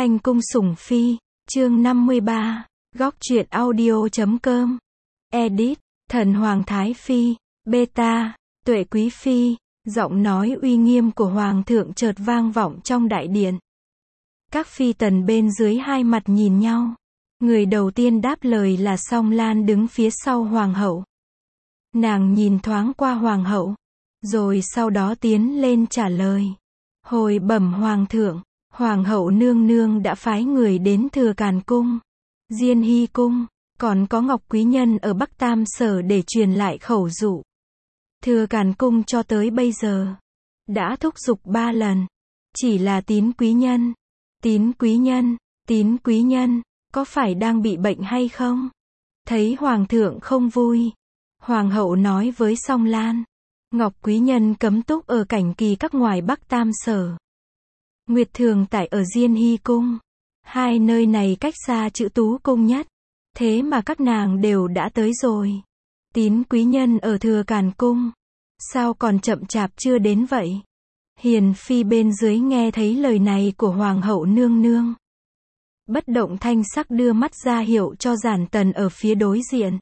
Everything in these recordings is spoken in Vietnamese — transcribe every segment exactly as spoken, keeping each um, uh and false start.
Thanh cung sủng phi, chương năm mươi ba, góc truyện audio chấm com, edit, thần hoàng thái phi, beta, tuệ quý phi, giọng nói uy nghiêm của hoàng thượng chợt vang vọng trong đại điện. Các phi tần bên dưới hai mặt nhìn nhau. Người đầu tiên đáp lời là Song Lan đứng phía sau hoàng hậu. Nàng nhìn thoáng qua hoàng hậu, rồi sau đó tiến lên trả lời. Hồi bẩm hoàng thượng, hoàng hậu nương nương đã phái người đến Thừa Càn cung, Diên Hy cung, còn có Ngọc Quý Nhân ở Bắc Tam Sở để truyền lại khẩu dụ. Thừa Càn cung cho tới bây giờ đã thúc giục ba lần, chỉ là Tín Quý Nhân, Tín Quý Nhân, Tín Quý Nhân, có phải đang bị bệnh hay không? Thấy hoàng thượng không vui, hoàng hậu nói với Song Lan, Ngọc Quý Nhân cấm túc ở Cảnh Kỳ các ngoài Bắc Tam Sở. Nguyệt Thường tại ở Diên Hy cung. Hai nơi này cách xa Chữ Tú cung nhất. Thế mà các nàng đều đã tới rồi. Tín Quý Nhân ở Thừa Càn cung. Sao còn chậm chạp chưa đến vậy? Hiền phi bên dưới nghe thấy lời này của hoàng hậu nương nương. Bất động thanh sắc đưa mắt ra hiệu cho Giản Tần ở phía đối diện.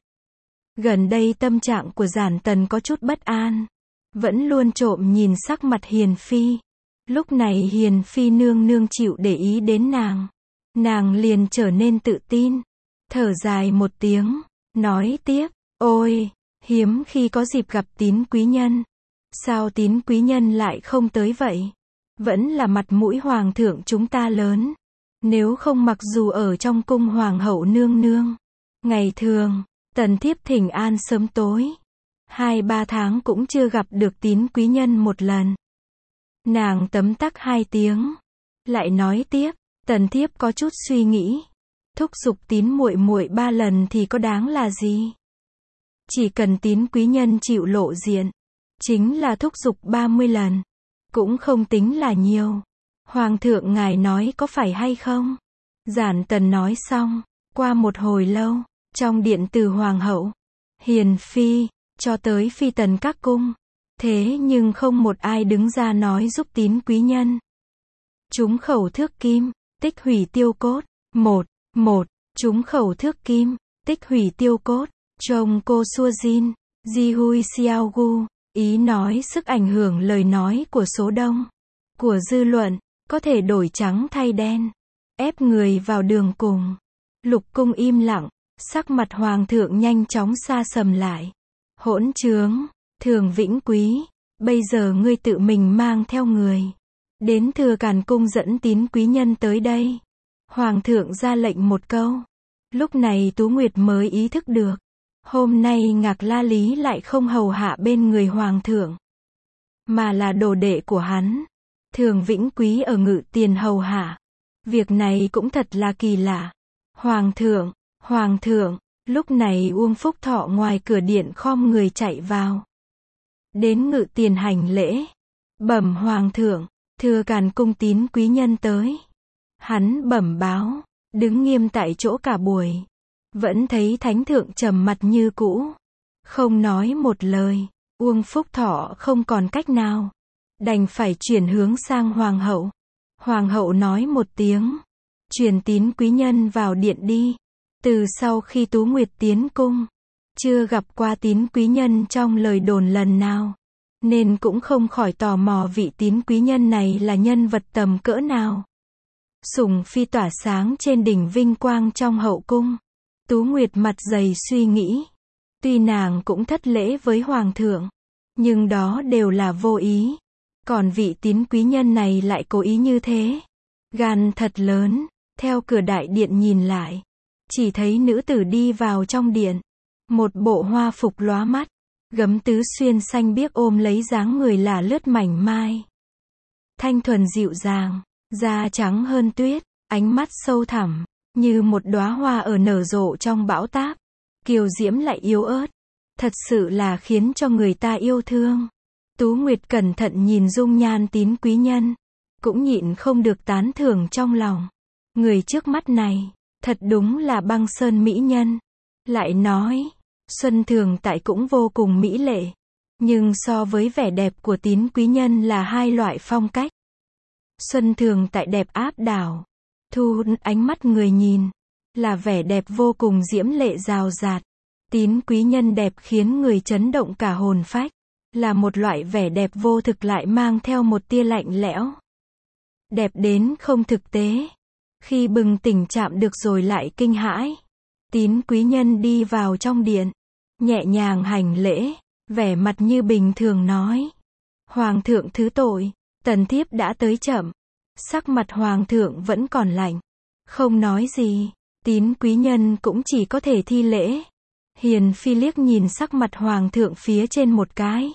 Gần đây tâm trạng của Giản Tần có chút bất an. Vẫn luôn trộm nhìn sắc mặt Hiền phi. Lúc này Hiền phi nương nương chịu để ý đến nàng. Nàng liền trở nên tự tin. Thở dài một tiếng, nói tiếp, ôi, hiếm khi có dịp gặp Tín Quý Nhân. Sao Tín Quý Nhân lại không tới vậy? Vẫn là mặt mũi hoàng thượng chúng ta lớn. Nếu không mặc dù ở trong cung hoàng hậu nương nương, ngày thường, tần thiếp thỉnh an sớm tối. Hai ba tháng cũng chưa gặp được Tín Quý Nhân một lần. Nàng tấm tắc hai tiếng, lại nói tiếp, tần thiếp có chút suy nghĩ, thúc giục Tín muội muội ba lần thì có đáng là gì? Chỉ cần Tín Quý Nhân chịu lộ diện, chính là thúc giục ba mươi lần, cũng không tính là nhiều. Hoàng thượng ngài nói có phải hay không? Giản Tần nói xong, qua một hồi lâu, trong điện từ hoàng hậu, Hiền phi, cho tới phi tần các cung, thế nhưng không một ai đứng ra nói giúp Tín Quý Nhân. Trúng khẩu thước kim, tích hủy tiêu cốt. Một, một, trúng khẩu thước kim, tích hủy tiêu cốt. Trông cô Xua Jin, Ji Hui Xiao Gu, ý nói sức ảnh hưởng lời nói của số đông, của dư luận, có thể đổi trắng thay đen, ép người vào đường cùng. Lục cung im lặng, sắc mặt hoàng thượng nhanh chóng sa sầm lại. Hỗn trướng, Thường Vĩnh Quý, bây giờ ngươi tự mình mang theo người đến Thừa Càn cung dẫn Tín Quý Nhân tới đây. Hoàng thượng ra lệnh một câu. Lúc này Tú Nguyệt mới ý thức được, hôm nay Ngạc La Lý lại không hầu hạ bên người hoàng thượng, mà là đồ đệ của hắn. Thường Vĩnh Quý ở Ngự Tiền hầu hạ. Việc này cũng thật là kỳ lạ. Hoàng thượng, hoàng thượng, lúc này Uông Phúc Thọ ngoài cửa điện khom người chạy vào. Đến Ngự Tiền hành lễ. Bẩm hoàng thượng, Thừa Càn cung Tín Quý Nhân tới. Hắn bẩm báo, đứng nghiêm tại chỗ cả buổi. Vẫn thấy thánh thượng trầm mặt như cũ. Không nói một lời. Uông Phúc Thọ không còn cách nào, đành phải chuyển hướng sang hoàng hậu. Hoàng hậu nói một tiếng, truyền Tín Quý Nhân vào điện đi. Từ sau khi Tú Nguyệt tiến cung, chưa gặp qua Tín Quý Nhân trong lời đồn lần nào, nên cũng không khỏi tò mò vị Tín Quý Nhân này là nhân vật tầm cỡ nào. Sủng phi tỏa sáng trên đỉnh vinh quang trong hậu cung. Tú Nguyệt mặt dày suy nghĩ. Tuy nàng cũng thất lễ với hoàng thượng, nhưng đó đều là vô ý. Còn vị Tín Quý Nhân này lại cố ý như thế. Gan thật lớn. Theo cửa đại điện nhìn lại, chỉ thấy nữ tử đi vào trong điện. Một bộ hoa phục lóa mắt, gấm tứ xuyên xanh biếc ôm lấy dáng người là lướt mảnh mai. Thanh thuần dịu dàng, da trắng hơn tuyết, ánh mắt sâu thẳm, như một đóa hoa ở nở rộ trong bão táp. Kiều diễm lại yếu ớt, thật sự là khiến cho người ta yêu thương. Tú Nguyệt cẩn thận nhìn dung nhan Tín Quý Nhân, cũng nhịn không được tán thưởng trong lòng. Người trước mắt này, thật đúng là băng sơn mỹ nhân. Lại nói, Xuân Thường Tại cũng vô cùng mỹ lệ, nhưng so với vẻ đẹp của Tín Quý Nhân là hai loại phong cách. Xuân Thường Tại đẹp áp đảo, thu hút ánh mắt người nhìn, là vẻ đẹp vô cùng diễm lệ rào rạt. Tín quý nhân đẹp khiến người chấn động cả hồn phách, là một loại vẻ đẹp vô thực lại mang theo một tia lạnh lẽo. Đẹp đến không thực tế. Khi bừng tỉnh chạm được rồi lại kinh hãi. Tín quý nhân đi vào trong điện, nhẹ nhàng hành lễ, vẻ mặt như bình thường nói: Hoàng thượng thứ tội, tần thiếp đã tới chậm. Sắc mặt hoàng thượng vẫn còn lạnh, không nói gì. Tín quý nhân cũng chỉ có thể thi lễ. Hiền phi liếc nhìn sắc mặt hoàng thượng phía trên một cái,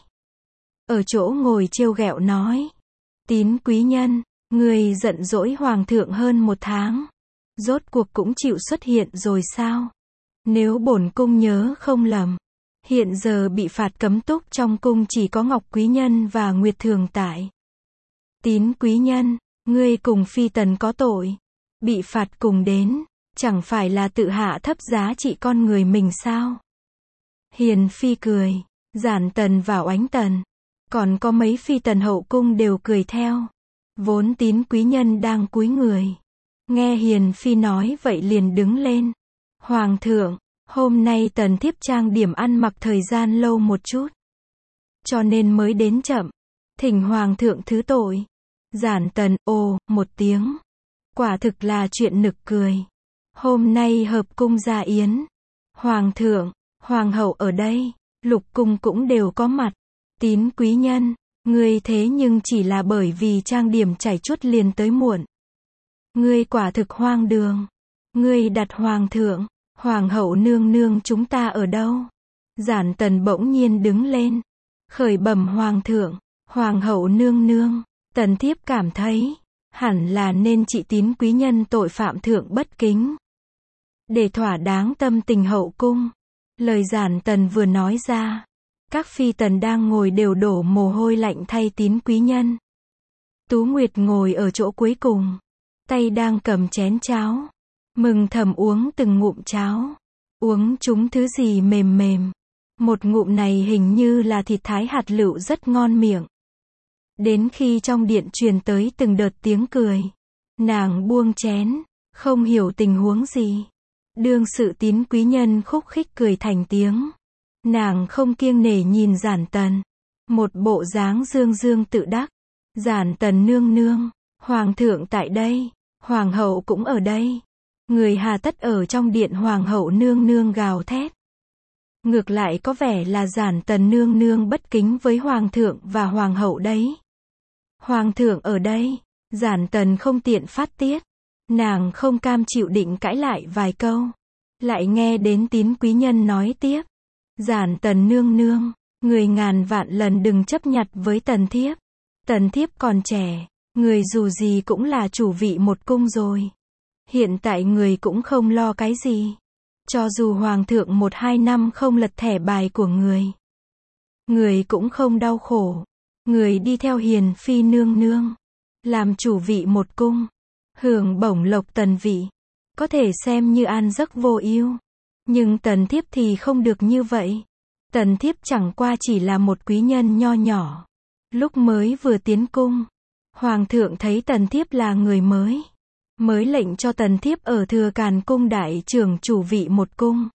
ở chỗ ngồi trêu ghẹo nói: Tín quý nhân, người giận dỗi hoàng thượng hơn một tháng, rốt cuộc cũng chịu xuất hiện rồi sao? Nếu bổn cung nhớ không lầm, hiện giờ bị phạt cấm túc trong cung chỉ có Ngọc quý nhân và Nguyệt thường tại. Tín quý nhân, ngươi cùng phi tần có tội, bị phạt cùng đến, chẳng phải là tự hạ thấp giá trị con người mình sao? Hiền phi cười, Giản tần vào ánh tần, còn có mấy phi tần hậu cung đều cười theo. Vốn tín quý nhân đang cúi người, nghe hiền phi nói vậy liền đứng lên. Hoàng thượng, hôm nay tần thiếp trang điểm ăn mặc thời gian lâu một chút, cho nên mới đến chậm, thỉnh hoàng thượng thứ tội. Giản tần ồ một tiếng, quả thực là chuyện nực cười. Hôm nay hợp cung gia yến, hoàng thượng, hoàng hậu ở đây, lục cung cũng đều có mặt. Tín quý nhân, ngươi thế nhưng chỉ là bởi vì trang điểm chảy chuốt liền tới muộn. Ngươi quả thực hoang đường. Ngươi đặt hoàng thượng, hoàng hậu nương nương chúng ta ở đâu? Giản tần bỗng nhiên đứng lên, khởi bẩm hoàng thượng, hoàng hậu nương nương, tần thiếp cảm thấy, hẳn là nên trị tín quý nhân tội phạm thượng bất kính, để thỏa đáng tâm tình hậu cung. Lời giản tần vừa nói ra, các phi tần đang ngồi đều đổ mồ hôi lạnh thay tín quý nhân. Tú Nguyệt ngồi ở chỗ cuối cùng, tay đang cầm chén cháo, mừng thầm uống từng ngụm cháo, uống chúng thứ gì mềm mềm. Một ngụm này hình như là thịt thái hạt lựu rất ngon miệng. Đến khi trong điện truyền tới từng đợt tiếng cười, nàng buông chén, không hiểu tình huống gì. Đương sự tín quý nhân khúc khích cười thành tiếng. Nàng không kiêng nể nhìn Giản tần, một bộ dáng dương dương tự đắc. Giản tần nương nương, hoàng thượng tại đây, hoàng hậu cũng ở đây. Người hà tất ở trong điện hoàng hậu nương nương gào thét. Ngược lại có vẻ là Giản tần nương nương bất kính với hoàng thượng và hoàng hậu đấy. Hoàng thượng ở đây, Giản tần không tiện phát tiết. Nàng không cam chịu định cãi lại vài câu. Lại nghe đến tín quý nhân nói tiếp. Giản tần nương nương, người ngàn vạn lần đừng chấp nhặt với tần thiếp. Tần thiếp còn trẻ, người dù gì cũng là chủ vị một cung rồi. Hiện tại người cũng không lo cái gì. Cho dù hoàng thượng một hai năm không lật thẻ bài của người, người cũng không đau khổ. Người đi theo hiền phi nương nương, làm chủ vị một cung, hưởng bổng lộc tần vị, có thể xem như an giấc vô ưu. Nhưng tần thiếp thì không được như vậy. Tần thiếp chẳng qua chỉ là một quý nhân nho nhỏ. Lúc mới vừa tiến cung, hoàng thượng thấy tần thiếp là người mới, mới lệnh cho tần thiếp ở Thừa Càn cung đại trưởng chủ vị một cung.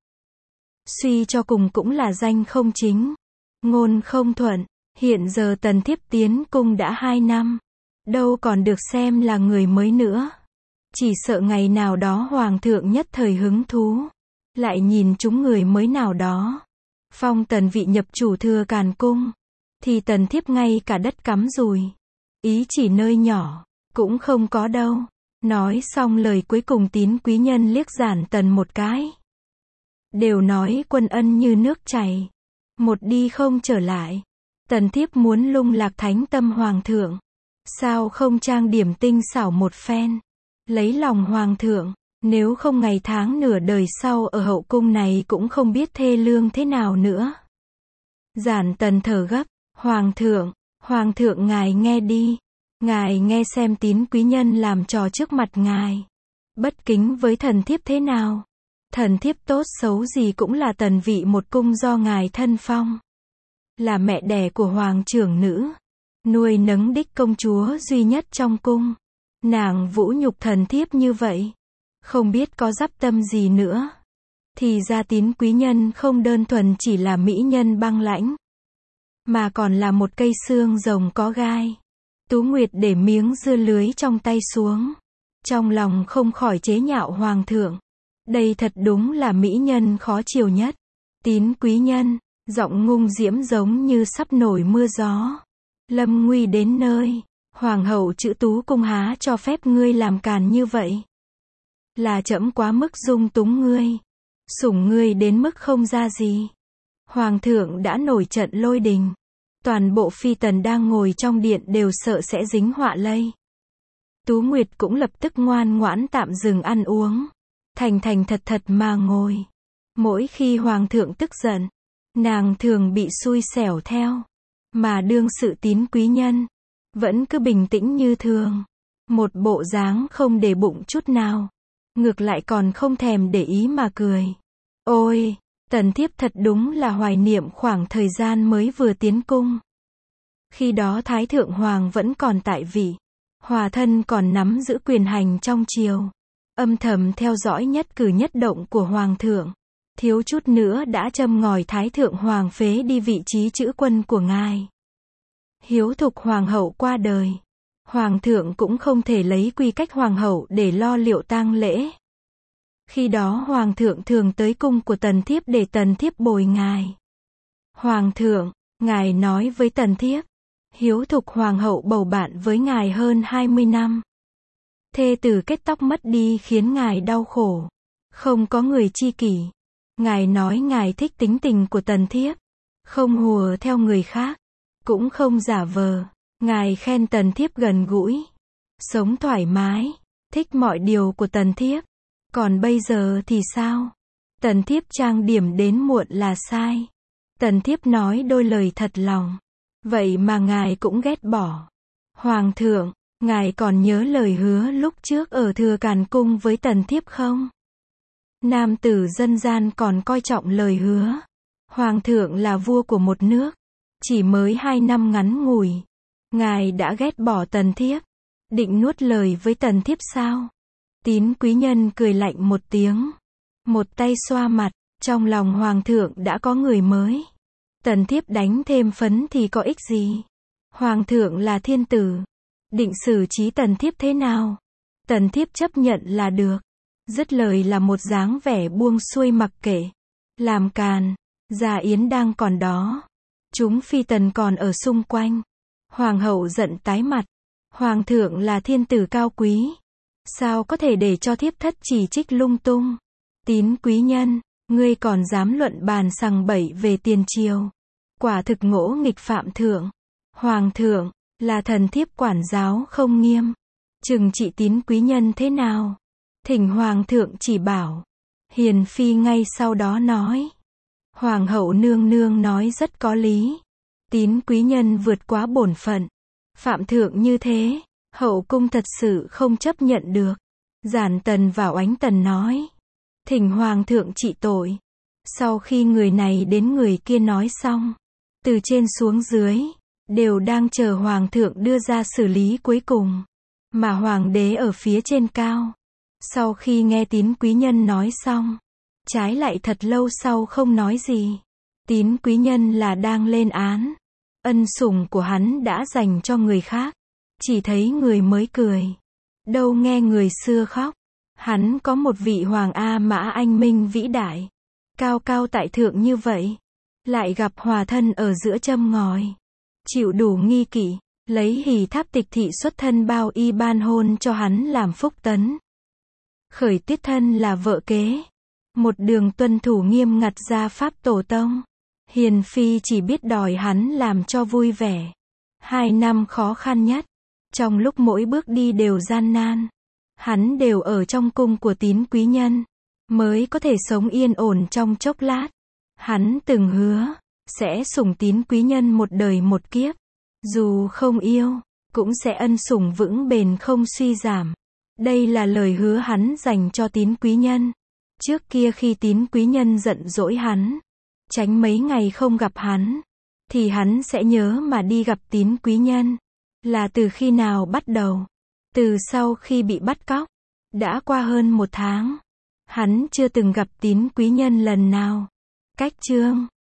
Suy cho cùng cũng là danh không chính, ngôn không thuận. Hiện giờ tần thiếp tiến cung đã hai năm, đâu còn được xem là người mới nữa. Chỉ sợ ngày nào đó hoàng thượng nhất thời hứng thú, lại nhìn chúng người mới nào đó, phong tần vị nhập chủ Thừa Càn cung, thì tần thiếp ngay cả đất cắm rùi, ý chỉ nơi nhỏ, cũng không có đâu. Nói xong lời cuối cùng tín quý nhân liếc Giản tần một cái. Đều nói quân ân như nước chảy, một đi không trở lại. Tần thiếp muốn lung lạc thánh tâm hoàng thượng, sao không trang điểm tinh xảo một phen, lấy lòng hoàng thượng. Nếu không ngày tháng nửa đời sau ở hậu cung này cũng không biết thê lương thế nào nữa. Giản tần thở gấp, hoàng thượng, hoàng thượng ngài nghe đi, ngài nghe xem tín quý nhân làm trò trước mặt ngài, bất kính với thần thiếp thế nào. Thần thiếp tốt xấu gì cũng là tần vị một cung do ngài thân phong, là mẹ đẻ của hoàng trưởng nữ, nuôi nấng đích công chúa duy nhất trong cung. Nàng vũ nhục thần thiếp như vậy, không biết có dắp tâm gì nữa. Thì ra Tín quý nhân không đơn thuần chỉ là mỹ nhân băng lãnh, mà còn là một cây xương rồng có gai. Tú Nguyệt để miếng dưa lưới trong tay xuống, trong lòng không khỏi chế nhạo hoàng thượng. Đây thật đúng là mỹ nhân khó chiều nhất. Tín quý nhân, giọng ngung diễm giống như sắp nổi mưa gió. Lâm nguy đến nơi, hoàng hậu chữ Tú cung há cho phép ngươi làm càn như vậy. Là trẫm quá mức dung túng ngươi, sủng ngươi đến mức không ra gì. Hoàng thượng đã nổi trận lôi đình. Toàn bộ phi tần đang ngồi trong điện đều sợ sẽ dính họa lây. Tú Nguyệt cũng lập tức ngoan ngoãn tạm dừng ăn uống, thành thành thật thật mà ngồi. Mỗi khi hoàng thượng tức giận, nàng thường bị xui xẻo theo, mà đương sự Tín quý nhân vẫn cứ bình tĩnh như thường, một bộ dáng không để bụng chút nào, ngược lại còn không thèm để ý mà cười. Ôi, tần thiếp thật đúng là hoài niệm khoảng thời gian mới vừa tiến cung. Khi đó Thái Thượng Hoàng vẫn còn tại vị, Hòa thân còn nắm giữ quyền hành trong triều, âm thầm theo dõi nhất cử nhất động của Hoàng thượng, thiếu chút nữa đã châm ngòi Thái Thượng Hoàng phế đi vị trí chữ quân của ngài. Hiếu thục Hoàng hậu qua đời, Hoàng thượng cũng không thể lấy quy cách Hoàng hậu để lo liệu tang lễ. Khi đó Hoàng thượng thường tới cung của tần thiếp để tần thiếp bồi ngài. Hoàng thượng, ngài nói với tần thiếp, hiếu thục Hoàng hậu bầu bạn với ngài hơn hai mươi năm. Thê tử kết tóc mất đi khiến ngài đau khổ, không có người chi kỷ. Ngài nói ngài thích tính tình của tần thiếp, không hùa theo người khác, cũng không giả vờ. Ngài khen tần thiếp gần gũi, sống thoải mái, thích mọi điều của tần thiếp. Còn bây giờ thì sao? Tần thiếp trang điểm đến muộn là sai. Tần thiếp nói đôi lời thật lòng, vậy mà ngài cũng ghét bỏ. Hoàng thượng, ngài còn nhớ lời hứa lúc trước ở Thừa Càn cung với tần thiếp không? Nam tử dân gian còn coi trọng lời hứa. Hoàng thượng là vua của một nước, chỉ mới hai năm ngắn ngủi, ngài đã ghét bỏ tần thiếp, định nuốt lời với tần thiếp sao? Tín quý nhân cười lạnh một tiếng, một tay xoa mặt, trong lòng hoàng thượng đã có người mới. Tần thiếp đánh thêm phấn thì có ích gì? Hoàng thượng là thiên tử, định xử trí tần thiếp thế nào? Tần thiếp chấp nhận là được. Dứt lời là một dáng vẻ buông xuôi mặc kệ. Làm càn, Gia Yến đang còn đó, chúng phi tần còn ở xung quanh. Hoàng hậu giận tái mặt, hoàng thượng là thiên tử cao quý, sao có thể để cho thiếp thất chỉ trích lung tung? Tín quý nhân, ngươi còn dám luận bàn sằng bậy về tiền triều, quả thực ngỗ nghịch phạm thượng. Hoàng thượng, là thần thiếp quản giáo không nghiêm, trừng trị tín quý nhân thế nào? Thỉnh hoàng thượng chỉ bảo. Hiền phi ngay sau đó nói, hoàng hậu nương nương nói rất có lý. Tín quý nhân vượt quá bổn phận, phạm thượng như thế, hậu cung thật sự không chấp nhận được. Giản tần và oánh tần nói, thỉnh hoàng thượng trị tội. Sau khi người này đến người kia nói xong, từ trên xuống dưới, đều đang chờ hoàng thượng đưa ra xử lý cuối cùng. Mà hoàng đế ở phía trên cao, sau khi nghe tín quý nhân nói xong, trái lại thật lâu sau không nói gì. Tín quý nhân là đang lên án, ân sủng của hắn đã dành cho người khác, chỉ thấy người mới cười, đâu nghe người xưa khóc. Hắn có một vị hoàng A Mã anh minh vĩ đại, cao cao tại thượng như vậy, lại gặp hòa thân ở giữa châm ngòi, chịu đủ nghi kỵ, lấy hỷ tháp tịch thị xuất thân bao y ban hôn cho hắn làm phúc tấn. Khởi Tuyết thân là vợ kế, một đường tuân thủ nghiêm ngặt gia pháp tổ tông. Hiền phi chỉ biết đòi hắn làm cho vui vẻ. Hai năm khó khăn nhất, trong lúc mỗi bước đi đều gian nan, hắn đều ở trong cung của tín quý nhân, mới có thể sống yên ổn trong chốc lát. Hắn từng hứa, sẽ sủng tín quý nhân một đời một kiếp, dù không yêu, cũng sẽ ân sủng vững bền không suy giảm. Đây là lời hứa hắn dành cho tín quý nhân. Trước kia khi tín quý nhân giận dỗi hắn, tránh mấy ngày không gặp hắn, thì hắn sẽ nhớ mà đi gặp tín quý nhân. Là từ khi nào bắt đầu? Từ sau khi bị bắt cóc, đã qua hơn một tháng, hắn chưa từng gặp Tín Quý Nhân lần nào. Cách chương